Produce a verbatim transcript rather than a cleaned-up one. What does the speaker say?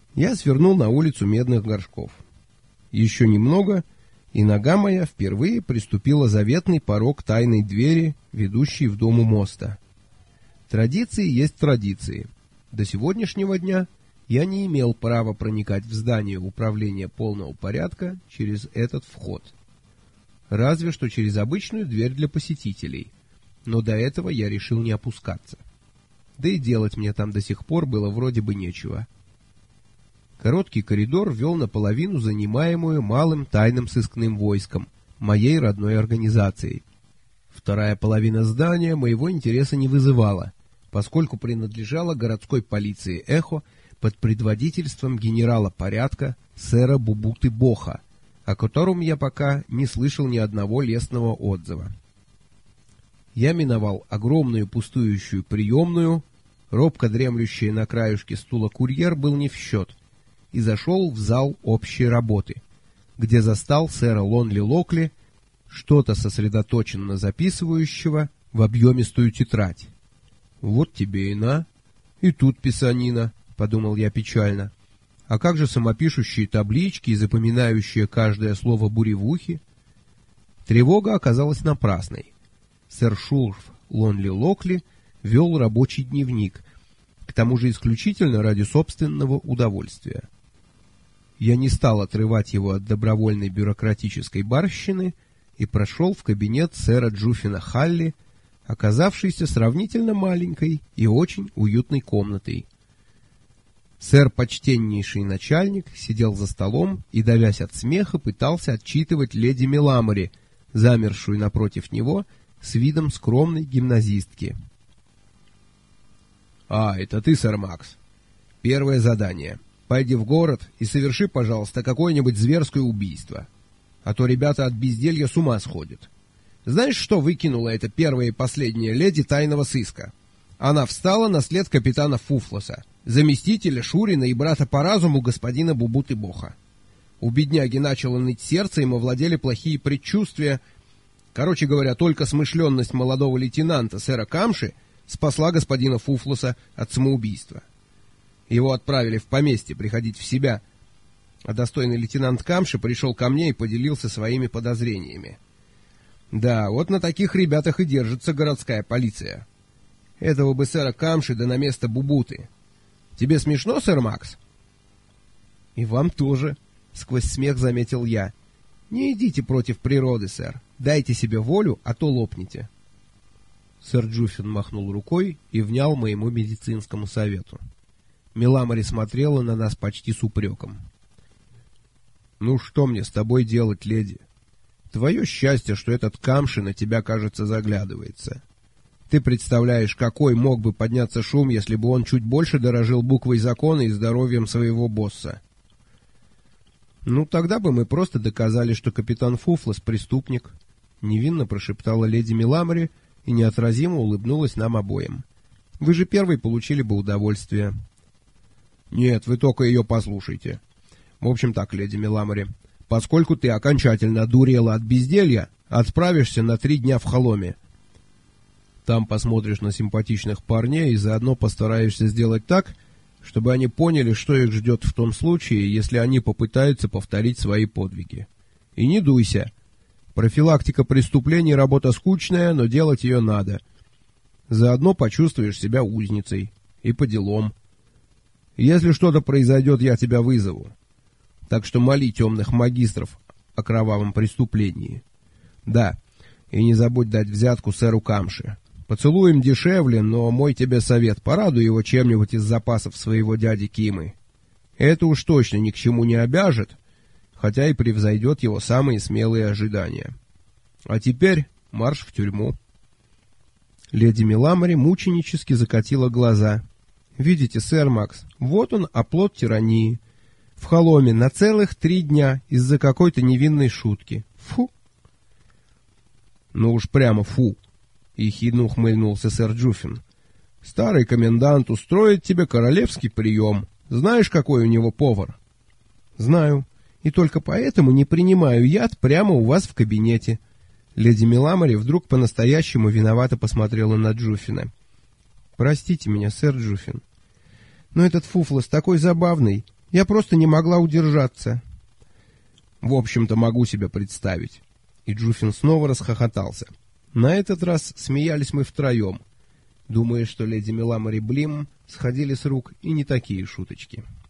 Я свернул на улицу Медных Горшков. Еще немного, и нога моя впервые приступила заветный порог тайной двери, ведущей в дом у моста. Традиции есть традиции. До сегодняшнего дня я не имел права проникать в здание управления полного порядка через этот вход. Разве что через обычную дверь для посетителей. Но до этого я решил не опускаться. Да и делать мне там до сих пор было вроде бы нечего. Короткий коридор вел наполовину занимаемую малым тайным сыскным войском, моей родной организацией. Вторая половина здания моего интереса не вызывала, поскольку принадлежала городской полиции «Эхо» под предводительством генерала порядка сэра Бубуты Боха, о котором я пока не слышал ни одного лестного отзыва. Я миновал огромную пустующую приемную, робко дремлющий на краюшке стула курьер был не в счет, и зашел в зал общей работы, где застал сэра Лонли Локли, что-то сосредоточенно записывающего в объемистую тетрадь. «Вот тебе и на, и тут писанина», — подумал я печально. «А как же самопишущие таблички и запоминающие каждое слово буревухи?» Тревога оказалась напрасной. Сэр Шурф Лонли Локли вел рабочий дневник, к тому же исключительно ради собственного удовольствия. Я не стал отрывать его от добровольной бюрократической барщины и прошел в кабинет сэра Джуффина Халли, оказавшийся сравнительно маленькой и очень уютной комнатой. Сэр, почтеннейший начальник, сидел за столом и, давясь от смеха, пытался отчитывать леди Меламори, замершую напротив него с видом скромной гимназистки. «А, это ты, сэр Макс. Первое задание. Пойди в город и соверши, пожалуйста, какое-нибудь зверское убийство. А то ребята от безделья с ума сходят. Знаешь, что выкинула эта первая и последняя леди тайного сыска? Она встала на след капитана Фуфлоса, заместителя Шурина и брата по разуму господина Бубуты Боха. У бедняги начало ныть сердце, им овладели плохие предчувствия. Короче говоря, только смышленность молодого лейтенанта сэра Камши спасла господина Фуфлоса от самоубийства. Его отправили в поместье приходить в себя, а достойный лейтенант Камши пришел ко мне и поделился своими подозрениями. Да, вот на таких ребятах и держится городская полиция. Этого бы сэра Камши да на место Бубуты. Тебе смешно, сэр Макс? И вам тоже, сквозь смех заметил я. Не идите против природы, сэр. Дайте себе волю, а то лопнете. Сэр Джуффин махнул рукой и внял моему медицинскому совету. Меламори смотрела на нас почти с упреком. «Ну что мне с тобой делать, леди? Твое счастье, что этот Камши на тебя, кажется, заглядывается. Ты представляешь, какой мог бы подняться шум, если бы он чуть больше дорожил буквой закона и здоровьем своего босса. Ну, тогда бы мы просто доказали, что капитан Фуфлос преступник», — невинно прошептала леди Меламори и неотразимо улыбнулась нам обоим. «Вы же первый получили бы удовольствие». «Нет, вы только ее послушайте. В общем так, леди Меламори, поскольку ты окончательно одурела от безделья, отправишься на три дня в Холоме. Там посмотришь на симпатичных парней и заодно постараешься сделать так, чтобы они поняли, что их ждет в том случае, если они попытаются повторить свои подвиги. И не дуйся. Профилактика преступлений — работа скучная, но делать ее надо. Заодно почувствуешь себя узницей. И по делам. Если что-то произойдет, я тебя вызову. Так что моли темных магистров о кровавом преступлении. Да, и не забудь дать взятку сэру Камши. Поцелуем дешевле, но мой тебе совет, порадуй его чем-нибудь из запасов своего дяди Кимы. Это уж точно ни к чему не обяжет, хотя и превзойдет его самые смелые ожидания. А теперь марш в тюрьму». Леди Меламори мученически закатила глаза. «Видите, сэр Макс, вот он оплот тирании. В Холоме на целых три дня из-за какой-то невинной шутки. Фу!» «Ну уж прямо фу!» — ехидно ухмыльнулся сэр Джуффин. «Старый комендант устроит тебе королевский прием. Знаешь, какой у него повар?» «Знаю. И только поэтому не принимаю яд прямо у вас в кабинете». Леди Меламори вдруг по-настоящему виновато посмотрела на Джуффина. «Простите меня, сэр Джуффин. Но этот Фуфлос такой забавный. Я просто не могла удержаться. В общем-то, могу себе представить. И Джуфин снова расхохотался. На этот раз смеялись мы втроем, думая, что леди Меламори Блим сходили с рук и не такие шуточки.